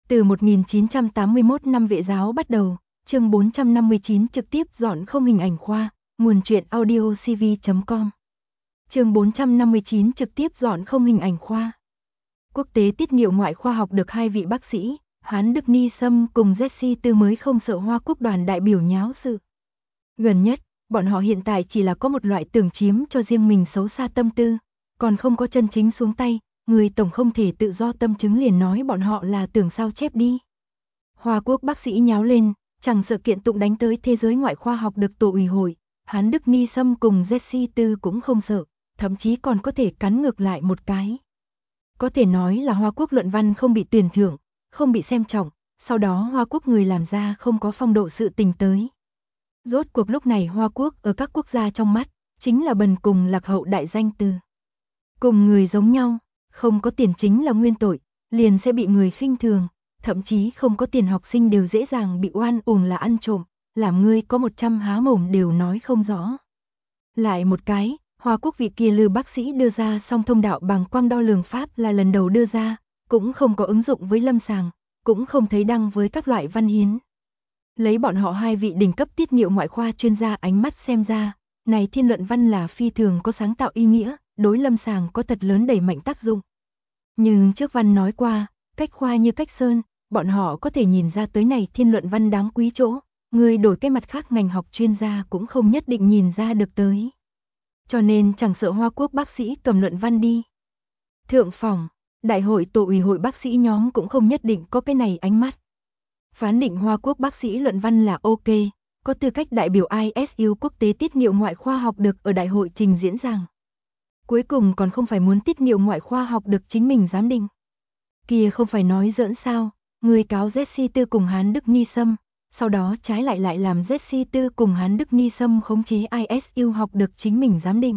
Từ 1981 năm Vệ giáo bắt đầu, chương 459 trực tiếp dọn không hình ảnh khoa, nguồn truyện audio cv.com. Chương 459 trực tiếp dọn không hình ảnh khoa. Quốc tế tiết niệu ngoại khoa học được hai vị bác sĩ, Hán Đức Ni Sâm cùng Jesse Tư mới không sợ Hoa Quốc đoàn đại biểu nháo sự. Gần nhất, bọn họ hiện tại chỉ là có một loại tưởng chiếm cho riêng mình xấu xa tâm tư, còn không có chân chính xuống tay. Người tổng không thể tự do tâm chứng liền nói bọn họ là tưởng sao chép đi. Hoa Quốc bác sĩ nháo lên, chẳng sợ kiện tụng đánh tới thế giới ngoại khoa học được tổ ủy hội, Hán Đức Ni Sâm cùng Jesse Tư cũng không sợ, thậm chí còn có thể cắn ngược lại một cái. Có thể nói là Hoa Quốc luận văn không bị tuyển thưởng, không bị xem trọng, sau đó Hoa Quốc người làm ra không có phong độ sự tình tới. Rốt cuộc lúc này Hoa Quốc ở các quốc gia trong mắt, chính là bần cùng lạc hậu đại danh từ. Cùng người giống nhau. Không có tiền chính là nguyên tội, liền sẽ bị người khinh thường, thậm chí không có tiền học sinh đều dễ dàng bị oan uổng là ăn trộm, làm ngươi có 100 há mồm đều nói không rõ. Lại một cái, Hoa Quốc vị kia Lư bác sĩ đưa ra song thông đạo bàng quang đo lường pháp là lần đầu đưa ra, cũng không có ứng dụng với lâm sàng, cũng không thấy đăng với các loại văn hiến. Lấy bọn họ hai vị đỉnh cấp tiết niệu ngoại khoa chuyên gia ánh mắt xem ra, này thiên luận văn là phi thường có sáng tạo ý nghĩa, đối lâm sàng có thật lớn đẩy mạnh tác dụng. Nhưng trước văn nói qua, cách khoa như cách sơn, bọn họ có thể nhìn ra tới này thiên luận văn đáng quý chỗ, người đổi cái mặt khác ngành học chuyên gia cũng không nhất định nhìn ra được tới. Cho nên chẳng sợ Hoa Quốc bác sĩ cầm luận văn đi. Thượng phòng, đại hội tổ ủy hội bác sĩ nhóm cũng không nhất định có cái này ánh mắt. Phán định Hoa Quốc bác sĩ luận văn là ok, có tư cách đại biểu ISU quốc tế tiết niệu ngoại khoa học được ở đại hội trình diễn giảng. Cuối cùng còn không phải muốn tiết niệu ngoại khoa học được chính mình giám định. Kia không phải nói giỡn sao, người cáo Jesse Tư cùng Hán Đức Ni Sâm, sau đó trái lại làm Jesse Tư cùng Hán Đức Ni Sâm khống chế ISU học được chính mình giám định.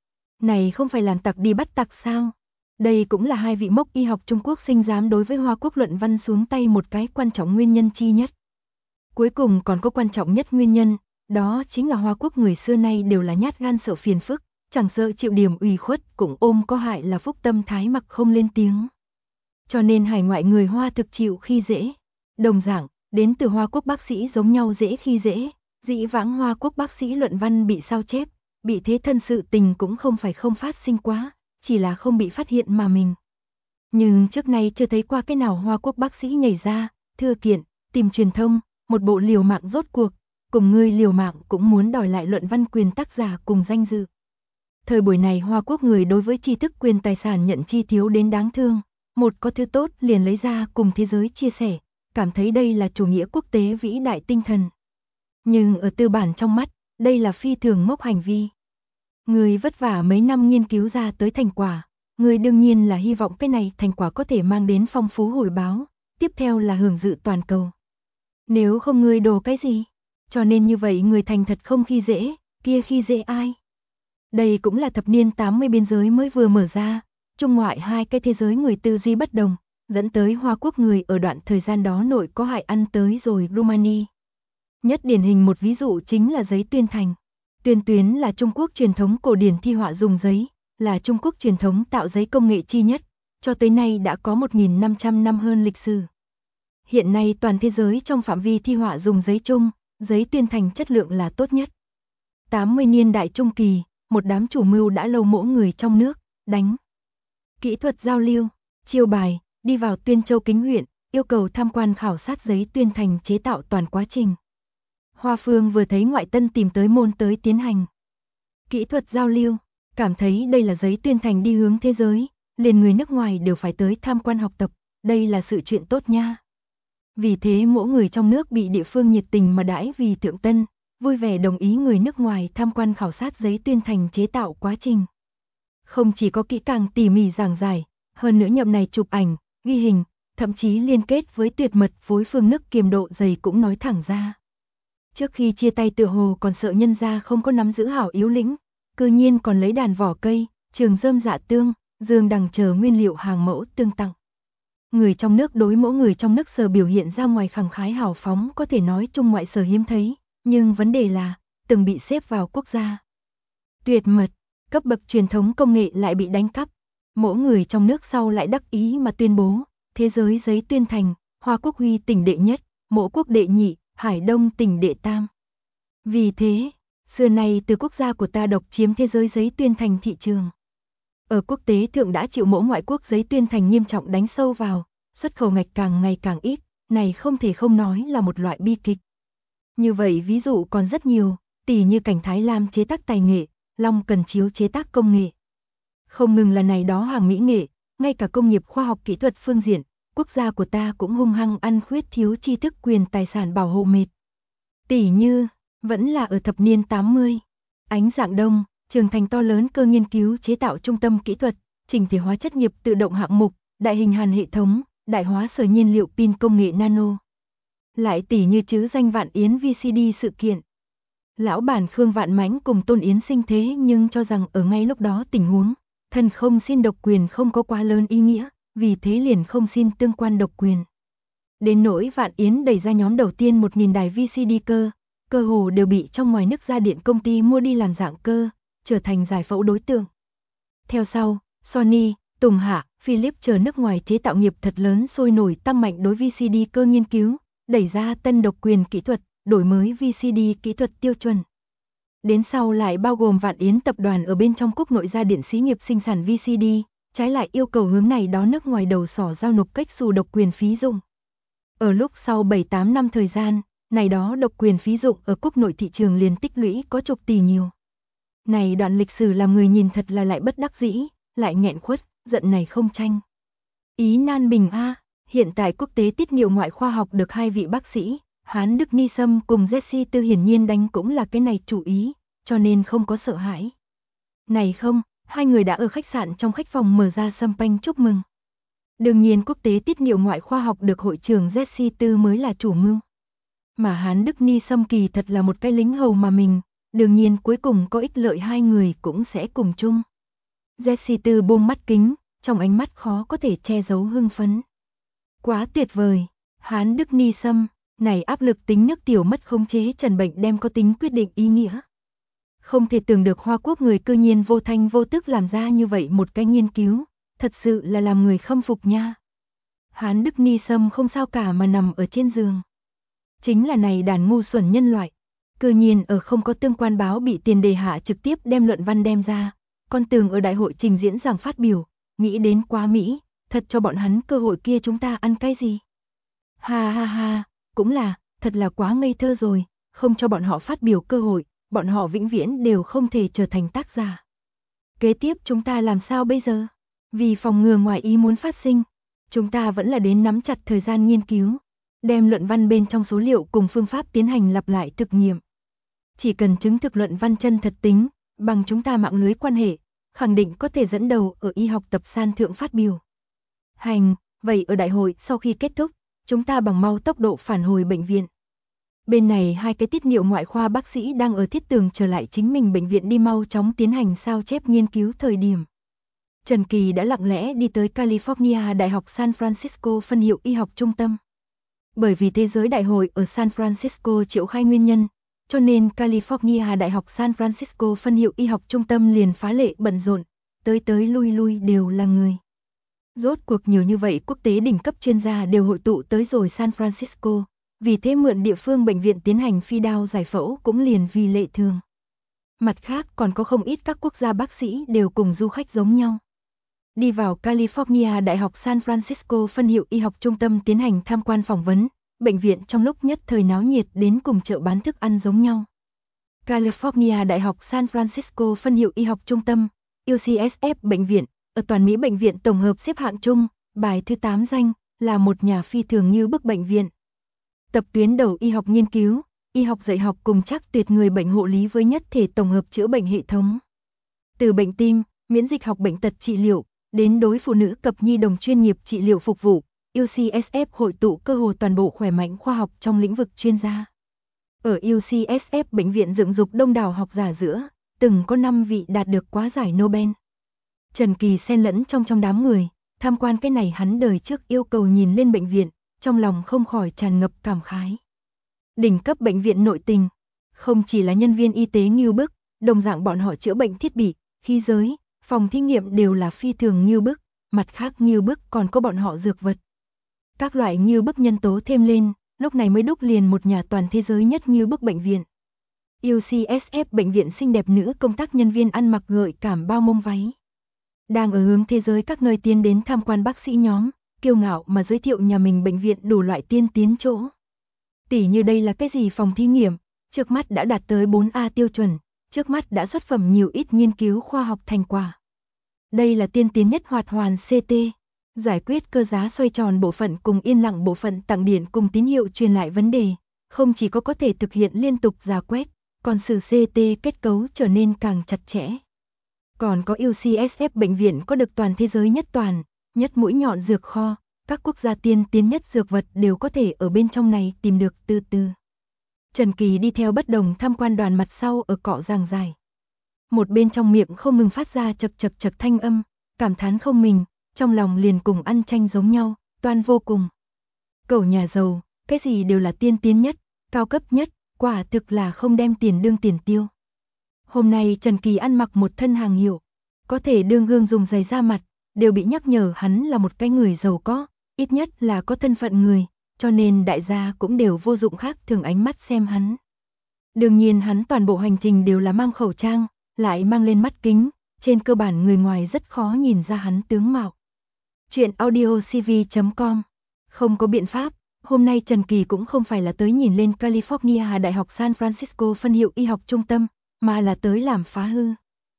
Này không phải làm tặc đi bắt tặc sao? Đây cũng là hai vị mốc y học Trung Quốc sinh dám đối với Hoa Quốc luận văn xuống tay một cái quan trọng nguyên nhân chi nhất. Cuối cùng còn có quan trọng nhất nguyên nhân, đó chính là Hoa Quốc người xưa nay đều là nhát gan sợ phiền phức. Chẳng sợ chịu điểm ủy khuất cũng ôm có hại là phúc tâm thái mặc không lên tiếng. Cho nên hải ngoại người Hoa thực chịu khi dễ. Đồng dạng, đến từ Hoa Quốc bác sĩ giống nhau dễ khi dễ. Dĩ vãng Hoa Quốc bác sĩ luận văn bị sao chép, bị thế thân sự tình cũng không phải không phát sinh quá, chỉ là không bị phát hiện mà mình. Nhưng trước nay chưa thấy qua cái nào Hoa Quốc bác sĩ nhảy ra, thưa kiện, tìm truyền thông, một bộ liều mạng rốt cuộc, cùng người liều mạng cũng muốn đòi lại luận văn quyền tác giả cùng danh dự. Thời buổi này Hoa Quốc người đối với tri thức quyền tài sản nhận chi thiếu đến đáng thương, một có thứ tốt liền lấy ra cùng thế giới chia sẻ, cảm thấy đây là chủ nghĩa quốc tế vĩ đại tinh thần. Nhưng ở tư bản trong mắt, đây là phi thường ngốc hành vi. Người vất vả mấy năm nghiên cứu ra tới thành quả, người đương nhiên là hy vọng cái này thành quả có thể mang đến phong phú hồi báo, tiếp theo là hưởng dự toàn cầu. Nếu không người đồ cái gì, cho nên như vậy người thành thật không khi dễ, kia khi dễ ai? Đây cũng là thập niên 80 biên giới mới vừa mở ra, trung ngoại hai cái thế giới người tư duy bất đồng, dẫn tới Hoa Quốc người ở đoạn thời gian đó nội có hại ăn tới rồi Rumani. Nhất điển hình một ví dụ chính là giấy tuyên thành. Tuyên tuyến là Trung Quốc truyền thống cổ điển thi họa dùng giấy, là Trung Quốc truyền thống tạo giấy công nghệ chi nhất, cho tới nay đã có 1.500 năm hơn lịch sử. Hiện nay toàn thế giới trong phạm vi thi họa dùng giấy chung, giấy tuyên thành chất lượng là tốt nhất. 80 niên đại trung kỳ, một đám chủ mưu đã lâu mỗ người trong nước, đánh. Kỹ thuật giao lưu, chiêu bài, đi vào Tuyên Châu Kính huyện, yêu cầu tham quan khảo sát giấy tuyên thành chế tạo toàn quá trình. Hoa Phương vừa thấy ngoại tân tìm tới môn tới tiến hành. Kỹ thuật giao lưu, cảm thấy đây là giấy tuyên thành đi hướng thế giới, liền người nước ngoài đều phải tới tham quan học tập, đây là sự chuyện tốt nha. Vì thế mỗi người trong nước bị địa phương nhiệt tình mà đãi vì thượng tân, vui vẻ đồng ý người nước ngoài tham quan khảo sát giấy tuyên thành chế tạo quá trình. Không chỉ có kỹ càng tỉ mỉ giảng giải, hơn nữa nhậm này chụp ảnh, ghi hình, thậm chí liên kết với tuyệt mật phối phương nước kiềm độ dày cũng nói thẳng ra. Trước khi chia tay tựa hồ còn sợ nhân gia không có nắm giữ hảo yếu lĩnh, cư nhiên còn lấy đàn vỏ cây, trường rơm dạ tương, dương đằng chờ nguyên liệu hàng mẫu tương tặng. Người trong nước đối mỗi người trong nước sở biểu hiện ra ngoài khẳng khái hào phóng có thể nói trung ngoại sở hiếm thấy, nhưng vấn đề là, từng bị xếp vào quốc gia. Tuyệt mật, cấp bậc truyền thống công nghệ lại bị đánh cắp, mỗi người trong nước sau lại đắc ý mà tuyên bố, thế giới giấy tuyên thành, Hoa Quốc Huy tỉnh đệ nhất, Mỗ Quốc đệ nhị, Hải Đông tỉnh đệ tam. Vì thế, xưa nay từ quốc gia của ta độc chiếm thế giới giấy tuyên thành thị trường. Ở quốc tế thượng đã chịu mỗ ngoại quốc giấy tuyên thành nghiêm trọng đánh sâu vào, xuất khẩu ngạch càng ngày càng ít, này không thể không nói là một loại bi kịch. Như vậy ví dụ còn rất nhiều, tỉ như cảnh Thái Lam chế tác tài nghệ, Long Cần Chiếu chế tác công nghệ. Không ngừng là này đó hàng mỹ nghệ, ngay cả công nghiệp khoa học kỹ thuật phương diện, quốc gia của ta cũng hung hăng ăn khuyết thiếu tri thức quyền tài sản bảo hộ mệt. Tỉ như, vẫn là ở thập niên 80, Ánh Dạng Đông, Trường Thành to lớn cơ nghiên cứu chế tạo trung tâm kỹ thuật, chỉnh thể hóa chất nghiệp tự động hạng mục, đại hình hàn hệ thống, đại hóa sở nhiên liệu pin công nghệ nano. Lại tỉ như chữ danh Vạn Yến VCD sự kiện. Lão bản Khương Vạn Mãnh cùng Tôn Yến sinh thế nhưng cho rằng ở ngay lúc đó tình huống, thân không xin độc quyền không có quá lớn ý nghĩa, vì thế liền không xin tương quan độc quyền. Đến nỗi Vạn Yến đẩy ra nhóm đầu tiên 1000 đài VCD cơ hồ đều bị trong ngoài nước gia điện công ty mua đi làm dạng cơ, trở thành giải phẫu đối tượng. Theo sau, Sony, Tùng Hạ, Philips chờ nước ngoài chế tạo nghiệp thật lớn sôi nổi tăng mạnh đối VCD cơ nghiên cứu, đẩy ra tân độc quyền kỹ thuật, đổi mới VCD kỹ thuật tiêu chuẩn. Đến sau lại bao gồm Vạn Yến tập đoàn ở bên trong quốc nội gia điện xí nghiệp sinh sản VCD, trái lại yêu cầu hướng này đó nước ngoài đầu sỏ giao nộp cách xù độc quyền phí dụng. Ở lúc sau 7-8 năm thời gian, này đó độc quyền phí dụng ở quốc nội thị trường liền tích lũy có chục tỷ nhiều. Này đoạn lịch sử làm người nhìn thật là lại bất đắc dĩ, lại nghẹn khuất, giận này không tranh. Ý nan bình a, hiện tại quốc tế tiết niệu ngoại khoa học được hai vị bác sĩ, Hán Đức Ni Sâm cùng Jesse Tư hiển nhiên đánh cũng là cái này chủ ý, cho nên không có sợ hãi. Này không, hai người đã ở khách sạn trong khách phòng mở ra champagne chúc mừng. Đương nhiên quốc tế tiết niệu ngoại khoa học được hội trưởng Jesse Tư mới là chủ mưu. Mà Hán Đức Ni Sâm kỳ thật là một cái lính hầu mà mình, đương nhiên cuối cùng có ích lợi hai người cũng sẽ cùng chung. Jesse Tư buông mắt kính, trong ánh mắt khó có thể che giấu hưng phấn. Quá tuyệt vời, Hán Đức Ni Sâm, này áp lực tính nước tiểu mất khống chế trần bệnh đem có tính quyết định ý nghĩa. Không thể tưởng được Hoa Quốc người cư nhiên vô thanh vô tức làm ra như vậy một cái nghiên cứu, thật sự là làm người khâm phục nha. Hán Đức Ni Sâm không sao cả mà nằm ở trên giường. Chính là này đàn ngu xuẩn nhân loại, cư nhiên ở không có tương quan báo bị tiền đề hạ trực tiếp đem luận văn đem ra, con tường ở đại hội trình diễn giảng phát biểu, nghĩ đến quá Mỹ, thật cho bọn hắn cơ hội kia chúng ta ăn cái gì. Ha ha ha, cũng là, thật là quá ngây thơ rồi, không cho bọn họ phát biểu cơ hội, bọn họ vĩnh viễn đều không thể trở thành tác giả. Kế tiếp chúng ta làm sao bây giờ? Vì phòng ngừa ngoài ý muốn phát sinh, chúng ta vẫn là đến nắm chặt thời gian nghiên cứu, đem luận văn bên trong số liệu cùng phương pháp tiến hành lặp lại thực nghiệm. Chỉ cần chứng thực luận văn chân thật tính, bằng chúng ta mạng lưới quan hệ, khẳng định có thể dẫn đầu ở y học tập san thượng phát biểu. Hành, vậy ở đại hội sau khi kết thúc, chúng ta bằng mau tốc độ phản hồi bệnh viện. Bên này hai cái tiết niệu ngoại khoa bác sĩ đang ở thiết tường trở lại chính mình bệnh viện đi mau chóng tiến hành sao chép nghiên cứu thời điểm. Trần Kỳ đã lặng lẽ đi tới California Đại học San Francisco phân hiệu y học trung tâm. Bởi vì thế giới đại hội ở San Francisco triệu khai nguyên nhân, cho nên California Đại học San Francisco phân hiệu y học trung tâm liền phá lệ bận rộn, tới lui lui đều là người. Rốt cuộc nhiều như vậy quốc tế đỉnh cấp chuyên gia đều hội tụ tới rồi San Francisco, vì thế mượn địa phương bệnh viện tiến hành phi đao giải phẫu cũng liền vì lệ thường. Mặt khác còn có không ít các quốc gia bác sĩ đều cùng du khách giống nhau. Đi vào California Đại học San Francisco phân hiệu y học trung tâm tiến hành tham quan phỏng vấn, bệnh viện trong lúc nhất thời náo nhiệt đến cùng chợ bán thức ăn giống nhau. California Đại học San Francisco phân hiệu y học trung tâm, UCSF bệnh viện, ở toàn Mỹ bệnh viện tổng hợp xếp hạng chung, bài thứ 8 danh, là một nhà phi thường như bức bệnh viện. Tập tuyến đầu y học nghiên cứu, y học dạy học cùng chắc tuyệt người bệnh hộ lý với nhất thể tổng hợp chữa bệnh hệ thống. Từ bệnh tim, miễn dịch học bệnh tật trị liệu, đến đối phụ nữ cập nhi đồng chuyên nghiệp trị liệu phục vụ, UCSF hội tụ cơ hồ toàn bộ khỏe mạnh khoa học trong lĩnh vực chuyên gia. Ở UCSF bệnh viện dựng dục đông đảo học giả giữa, từng có 5 vị đạt được quá giải Nobel. Trần Kỳ xen lẫn trong đám người, tham quan cái này hắn đời trước yêu cầu nhìn lên bệnh viện, trong lòng không khỏi tràn ngập cảm khái. Đỉnh cấp bệnh viện nội tình, không chỉ là nhân viên y tế nghiêu bức, đồng dạng bọn họ chữa bệnh thiết bị, khí giới, phòng thí nghiệm đều là phi thường nghiêu bức, mặt khác nghiêu bức còn có bọn họ dược vật. Các loại như bức nhân tố thêm lên, lúc này mới đúc liền một nhà toàn thế giới nhất như bức bệnh viện. UCSF bệnh viện xinh đẹp nữ công tác nhân viên ăn mặc gợi cảm bao mông váy. Đang ở hướng thế giới các nơi tiến đến tham quan bác sĩ nhóm, kiêu ngạo mà giới thiệu nhà mình bệnh viện đủ loại tiên tiến chỗ. Tỉ như đây là cái gì phòng thí nghiệm, trước mắt đã đạt tới 4A tiêu chuẩn, trước mắt đã xuất phẩm nhiều ít nghiên cứu khoa học thành quả. Đây là tiên tiến nhất hoạt hoàn CT, giải quyết cơ giá xoay tròn bộ phận cùng yên lặng bộ phận tặng điện cùng tín hiệu truyền lại vấn đề, không chỉ có thể thực hiện liên tục rà quét, còn sử CT kết cấu trở nên càng chặt chẽ. Còn có UCSF bệnh viện có được toàn thế giới nhất toàn, nhất mũi nhọn dược kho, các quốc gia tiên tiến nhất dược vật đều có thể ở bên trong này tìm được từ từ. Trần Kỳ đi theo bất đồng tham quan đoàn mặt sau ở cọ giảng giải. Một bên trong miệng không ngừng phát ra chật chật chật thanh âm, cảm thán không mình, trong lòng liền cùng ăn chanh giống nhau, toan vô cùng. Cẩu nhà giàu, cái gì đều là tiên tiến nhất, cao cấp nhất, quả thực là không đem tiền đương tiền tiêu. Hôm nay Trần Kỳ ăn mặc một thân hàng hiệu, có thể đương gương dùng giày da mặt, đều bị nhắc nhở hắn là một cái người giàu có, ít nhất là có thân phận người, cho nên đại gia cũng đều vô dụng khác thường ánh mắt xem hắn. Đương nhiên hắn toàn bộ hành trình đều là mang khẩu trang, lại mang lên mắt kính, trên cơ bản người ngoài rất khó nhìn ra hắn tướng mạo. Chuyện audiocv.com. Không có biện pháp, hôm nay Trần Kỳ cũng không phải là tới nhìn lên California Đại học San Francisco phân hiệu y học trung tâm, mà là tới làm phá hư.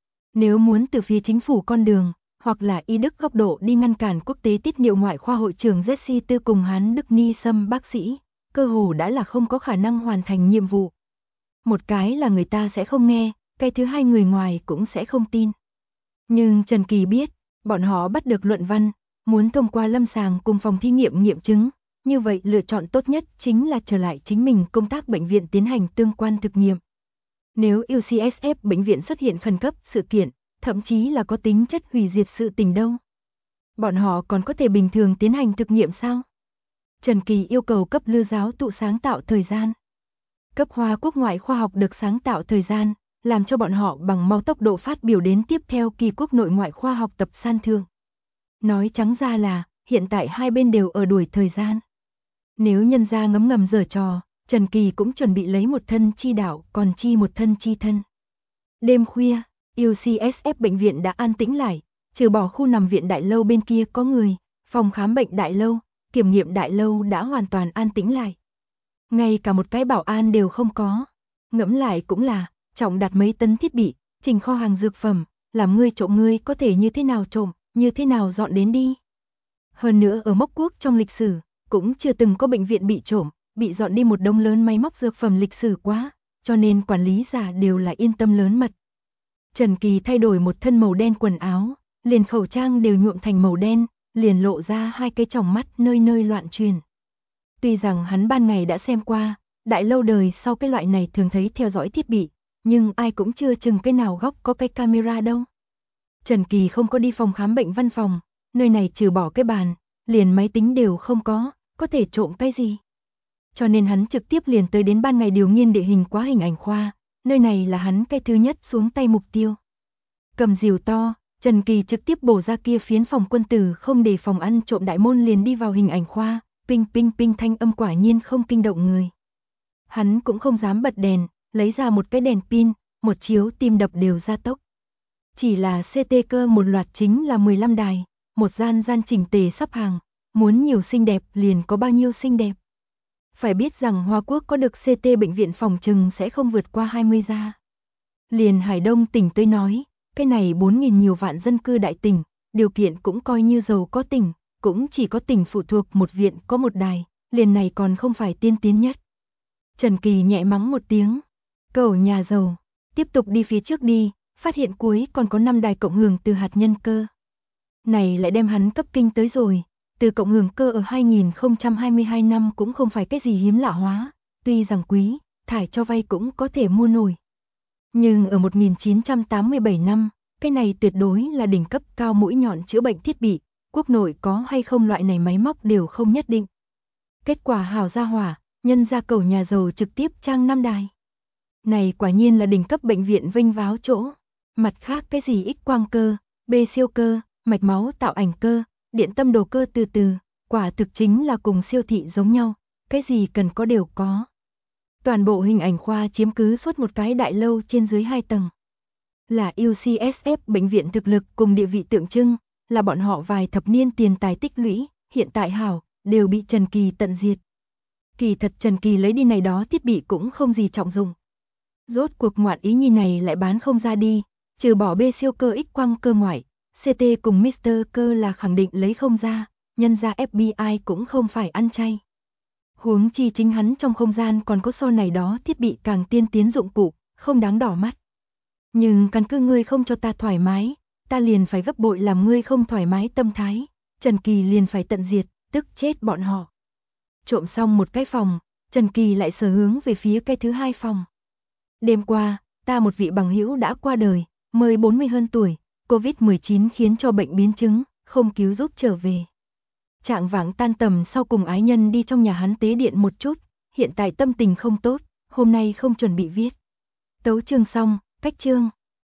Nếu muốn từ phía chính phủ con đường, hoặc là y đức góc độ đi ngăn cản quốc tế tiết niệu ngoại khoa hội trưởng Jesse Tư cùng Hán Đức Ni Sâm bác sĩ, cơ hồ đã là không có khả năng hoàn thành nhiệm vụ. Một cái là người ta sẽ không nghe, cái thứ hai người ngoài cũng sẽ không tin. Nhưng Trần Kỳ biết, bọn họ bắt được luận văn, muốn thông qua lâm sàng cùng phòng thí nghiệm nghiệm chứng, như vậy lựa chọn tốt nhất chính là trở lại chính mình công tác bệnh viện tiến hành tương quan thực nghiệm. Nếu UCSF bệnh viện xuất hiện khẩn cấp sự kiện, thậm chí là có tính chất hủy diệt sự tình đâu. Bọn họ còn có thể bình thường tiến hành thực nghiệm sao? Trần Kỳ yêu cầu cấp Lư giáo tụ sáng tạo thời gian. Cấp Hoa Quốc ngoại khoa học được sáng tạo thời gian, làm cho bọn họ bằng mau tốc độ phát biểu đến tiếp theo kỳ quốc nội ngoại khoa học tập san thương. Nói trắng ra là, hiện tại hai bên đều ở đuổi thời gian. Nếu nhân gia ngấm ngầm giở trò, Trần Kỳ cũng chuẩn bị lấy một thân chi đạo, còn chi một thân chi thân. Đêm khuya, UCSF bệnh viện đã an tĩnh lại, trừ bỏ khu nằm viện đại lâu bên kia có người, phòng khám bệnh đại lâu, kiểm nghiệm đại lâu đã hoàn toàn an tĩnh lại. Ngay cả một cái bảo an đều không có. Ngẫm lại cũng là, trọng đặt mấy tấn thiết bị, trình kho hàng dược phẩm, làm ngươi trộm ngươi có thể như thế nào trộm, như thế nào dọn đến đi. Hơn nữa ở mốc quốc trong lịch sử, cũng chưa từng có bệnh viện bị trộm, bị dọn đi một đống lớn máy móc dược phẩm lịch sử quá, cho nên quản lý giả đều là yên tâm lớn mật. Trần Kỳ thay đổi một thân màu đen quần áo, liền khẩu trang đều nhuộm thành màu đen, liền lộ ra hai cái tròng mắt nơi nơi loạn truyền. Tuy rằng hắn ban ngày đã xem qua, đại lâu đời sau cái loại này thường thấy theo dõi thiết bị, nhưng ai cũng chưa chừng cái nào góc có cái camera đâu. Trần Kỳ không có đi phòng khám bệnh văn phòng, nơi này trừ bỏ cái bàn, liền máy tính đều không có thể trộm cái gì. Cho nên hắn trực tiếp liền tới đến ban ngày điều nghiên địa hình quá hình ảnh khoa, nơi này là hắn cái thứ nhất xuống tay mục tiêu. Cầm rìu to, Trần Kỳ trực tiếp bổ ra kia phiến phòng quân tử không để phòng ăn trộm đại môn liền đi vào hình ảnh khoa, ping ping ping thanh âm quả nhiên không kinh động người. Hắn cũng không dám bật đèn, lấy ra một cái đèn pin, một chiếu tim đập đều gia tốc. Chỉ là CT cơ một loạt chính là 15 đài, một gian gian chỉnh tề sắp hàng, muốn nhiều xinh đẹp liền có bao nhiêu xinh đẹp. Phải biết rằng Hoa Quốc có được CT bệnh viện phòng trừng sẽ không vượt qua 20 gia. Liền Hải Đông tỉnh tới nói, cái này 4.000 nhiều vạn dân cư đại tỉnh, điều kiện cũng coi như giàu có tỉnh, cũng chỉ có tỉnh phụ thuộc một viện có một đài, liền này còn không phải tiên tiến nhất. Trần Kỳ nhẹ mắng một tiếng, cẩu nhà giàu, tiếp tục đi phía trước đi, phát hiện cuối còn có 5 đài cộng hưởng từ hạt nhân cơ. Này lại đem hắn cấp kinh tới rồi, từ cộng hưởng cơ ở 2022 năm cũng không phải cái gì hiếm lạ hóa, tuy rằng quý, thải cho vay cũng có thể mua nổi. Nhưng ở 1987 năm, cái này tuyệt đối là đỉnh cấp cao mũi nhọn chữa bệnh thiết bị, quốc nội có hay không loại này máy móc đều không nhất định. Kết quả hào ra hỏa, nhân ra cẩu nhà giàu trực tiếp trang 5 đài. Này quả nhiên là đỉnh cấp bệnh viện vinh váo chỗ. Mặt khác cái gì X quang cơ, B siêu cơ, mạch máu tạo ảnh cơ, điện tâm đồ cơ từ từ, Quả thực chính là cùng siêu thị giống nhau, cái gì cần có đều có. Toàn bộ hình ảnh khoa chiếm cứ suốt một cái đại lâu trên dưới 2 tầng. Là UCSF bệnh viện thực lực cùng địa vị tượng trưng, là bọn họ vài thập niên tiền tài tích lũy, hiện tại hảo, đều bị Trần Kỳ tận diệt. Kỳ thật Trần Kỳ lấy đi này đó thiết bị cũng không gì trọng dụng. Rốt cuộc ngoạn ý nhi này lại bán không ra đi, trừ bỏ B siêu cơ X quang cơ ngoại, CT cùng Mr. cơ là khẳng định lấy không ra, nhân ra FBI cũng không phải ăn chay. Huống chi chính hắn trong không gian còn có so này đó thiết bị càng tiên tiến dụng cụ, không đáng đỏ mắt. Nhưng căn cứ ngươi không cho ta thoải mái, ta liền phải gấp bội làm ngươi không thoải mái tâm thái, Trần Kỳ liền phải tận diệt, tức chết bọn họ. Trộm xong một cái phòng, Trần Kỳ lại sở hướng về phía cái thứ hai phòng. Đêm qua, ta một vị bằng hữu đã qua đời, mới 40 hơn tuổi, Covid-19 khiến cho bệnh biến chứng, không cứu giúp trở về. Trạng vạng tan tầm sau cùng ái nhân đi trong nhà hắn tế điện một chút, hiện tại tâm tình không tốt, hôm nay không chuẩn bị viết. Tấu chương xong, cách chương.